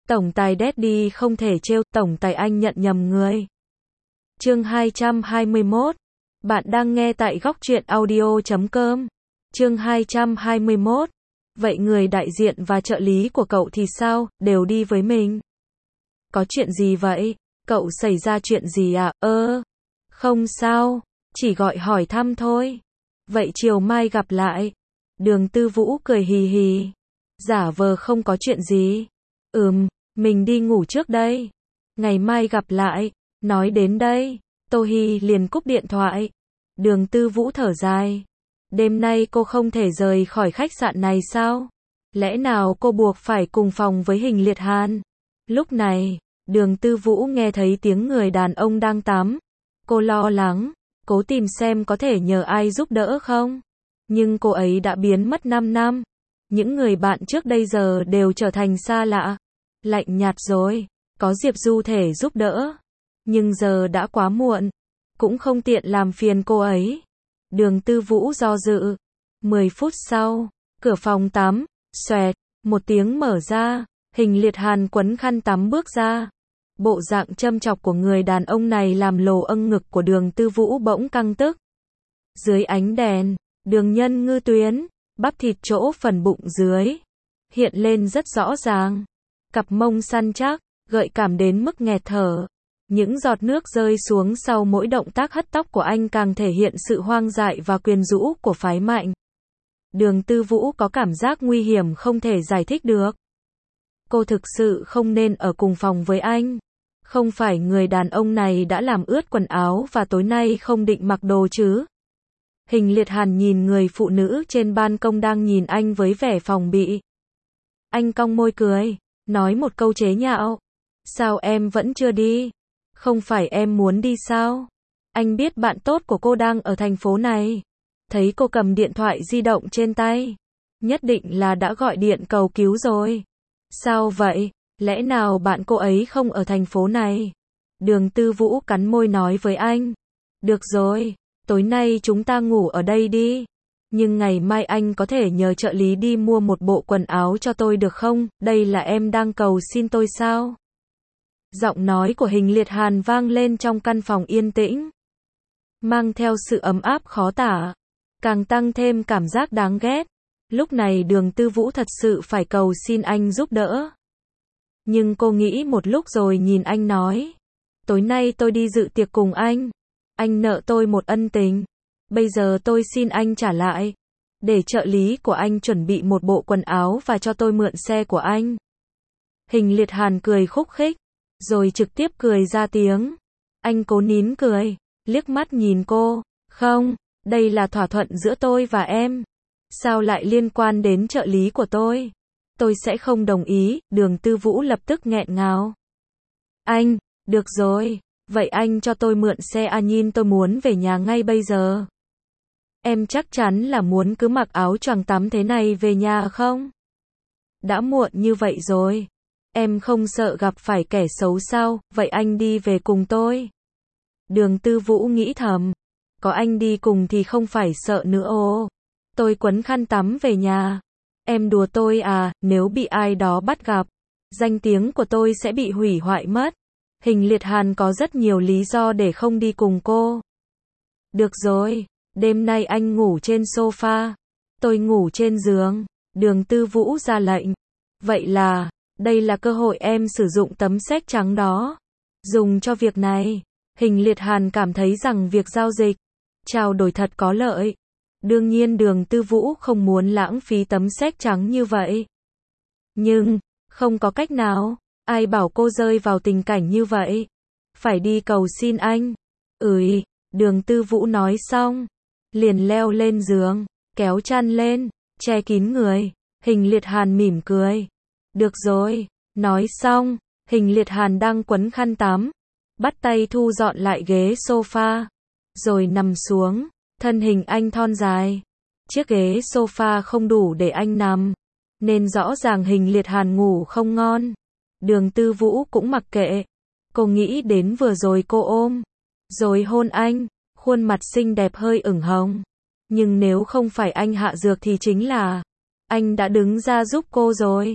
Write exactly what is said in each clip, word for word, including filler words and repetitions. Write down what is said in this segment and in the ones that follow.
Tổng tài Daddy không thể trêu, tổng tài anh nhận nhầm người. Chương hai trăm hai mươi mốt. Bạn đang nghe tại góc truyện audio chấm com. Chương hai trăm hai mươi mốt. Vậy người đại diện và trợ lý của cậu thì sao, đều đi với mình? Có chuyện gì vậy? Cậu xảy ra chuyện gì à? Ơ, không sao, chỉ gọi hỏi thăm thôi. Vậy chiều mai gặp lại. Đường Tư Vũ cười hì hì, giả vờ không có chuyện gì. Ừm, mình đi ngủ trước đây. Ngày mai gặp lại. Nói đến đây, Tô Hi liền cúp điện thoại. Đường Tư Vũ thở dài. Đêm nay cô không thể rời khỏi khách sạn này sao? Lẽ nào cô buộc phải cùng phòng với Hình Liệt Hàn? Lúc này, Đường Tư Vũ nghe thấy tiếng người đàn ông đang tắm. Cô lo lắng, cố tìm xem có thể nhờ ai giúp đỡ không. Nhưng cô ấy đã biến mất năm năm. Những người bạn trước đây giờ đều trở thành xa lạ, lạnh nhạt rồi. Có Diệp Du thể giúp đỡ, nhưng giờ đã quá muộn, cũng không tiện làm phiền cô ấy. Đường Tư Vũ do dự. mười phút sau, cửa phòng tắm, xoẹt, một tiếng mở ra, Hình Liệt Hàn quấn khăn tắm bước ra. Bộ dạng châm chọc của người đàn ông này làm lồ âng ngực của Đường Tư Vũ bỗng căng tức. Dưới ánh đèn, đường nhân ngư tuyến, bắp thịt chỗ phần bụng dưới, hiện lên rất rõ ràng. Cặp mông săn chắc, gợi cảm đến mức nghẹt thở. Những giọt nước rơi xuống sau mỗi động tác hất tóc của anh càng thể hiện sự hoang dại và quyến rũ của phái mạnh. Đường Tư Vũ có cảm giác nguy hiểm không thể giải thích được. Cô thực sự không nên ở cùng phòng với anh. Không phải người đàn ông này đã làm ướt quần áo và tối nay không định mặc đồ chứ? Hình Liệt Hàn nhìn người phụ nữ trên ban công đang nhìn anh với vẻ phòng bị. Anh cong môi cười, nói một câu chế nhạo. Sao em vẫn chưa đi? Không phải em muốn đi sao? Anh biết bạn tốt của cô đang ở thành phố này. Thấy cô cầm điện thoại di động trên tay, nhất định là đã gọi điện cầu cứu rồi. Sao vậy? Lẽ nào bạn cô ấy không ở thành phố này? Đường Tư Vũ cắn môi nói với anh. Được rồi, tối nay chúng ta ngủ ở đây đi. Nhưng ngày mai anh có thể nhờ trợ lý đi mua một bộ quần áo cho tôi được không? Đây là em đang cầu xin tôi sao? Giọng nói của Hình Liệt Hàn vang lên trong căn phòng yên tĩnh, mang theo sự ấm áp khó tả, càng tăng thêm cảm giác đáng ghét. Lúc này Đường Tư Vũ thật sự phải cầu xin anh giúp đỡ. Nhưng cô nghĩ một lúc rồi nhìn anh nói. Tối nay tôi đi dự tiệc cùng anh. Anh nợ tôi một ân tình. Bây giờ tôi xin anh trả lại. Để trợ lý của anh chuẩn bị một bộ quần áo và cho tôi mượn xe của anh. Hình Liệt Hàn cười khúc khích, rồi trực tiếp cười ra tiếng. Anh cố nín cười, liếc mắt nhìn cô. Không, đây là thỏa thuận giữa tôi và em. Sao lại liên quan đến trợ lý của tôi? Tôi sẽ không đồng ý. Đường Tư Vũ lập tức nghẹn ngào. Anh, được rồi, vậy anh cho tôi mượn xe A Nhìn, tôi muốn về nhà ngay bây giờ. Em chắc chắn là muốn cứ mặc áo choàng tắm thế này về nhà không? Đã muộn như vậy rồi. Em không sợ gặp phải kẻ xấu sao? Vậy anh đi về cùng tôi. Đường Tư Vũ nghĩ thầm. Có anh đi cùng thì không phải sợ nữa ồ. Tôi quấn khăn tắm về nhà. Em đùa tôi à? Nếu bị ai đó bắt gặp, danh tiếng của tôi sẽ bị hủy hoại mất. Hình Liệt Hàn có rất nhiều lý do để không đi cùng cô. Được rồi, đêm nay anh ngủ trên sofa, tôi ngủ trên giường. Đường Tư Vũ ra lệnh. Vậy là, đây là cơ hội em sử dụng tấm séc trắng đó. Dùng cho việc này. Hình Liệt Hàn cảm thấy rằng việc giao dịch, trao đổi thật có lợi. Đương nhiên Đường Tư Vũ không muốn lãng phí tấm séc trắng như vậy. Nhưng, không có cách nào. Ai bảo cô rơi vào tình cảnh như vậy? Phải đi cầu xin anh. Ừi, Đường Tư Vũ nói xong, liền leo lên giường, kéo chăn lên, che kín người. Hình Liệt Hàn mỉm cười. Được rồi, nói xong, Hình Liệt Hàn đang quấn khăn tắm, bắt tay thu dọn lại ghế sofa, rồi nằm xuống. Thân hình anh thon dài, chiếc ghế sofa không đủ để anh nằm, nên rõ ràng Hình Liệt Hàn ngủ không ngon. Đường Tư Vũ cũng mặc kệ. Cô nghĩ đến vừa rồi cô ôm, rồi hôn anh, khuôn mặt xinh đẹp hơi ửng hồng. Nhưng nếu không phải anh hạ dược thì chính là anh đã đứng ra giúp cô rồi.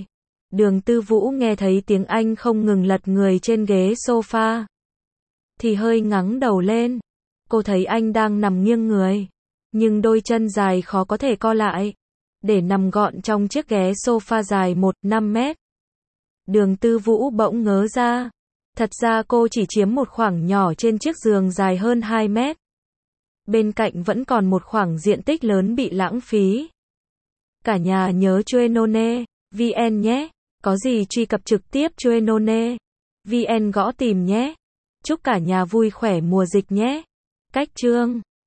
Đường Tư Vũ nghe thấy tiếng anh không ngừng lật người trên ghế sofa. Thì hơi ngẩng đầu lên. Cô thấy anh đang nằm nghiêng người. Nhưng đôi chân dài khó có thể co lại. Để nằm gọn trong chiếc ghế sofa dài một phẩy năm mét. Đường Tư Vũ bỗng ngớ ra. Thật ra cô chỉ chiếm một khoảng nhỏ trên chiếc giường dài hơn hai mét. Bên cạnh vẫn còn một khoảng diện tích lớn bị lãng phí. Cả nhà nhớ Chuenone vê en nhé. Có gì truy cập trực tiếp Chuenone vê en gõ tìm nhé. Chúc cả nhà vui khỏe mùa dịch nhé. Cách chương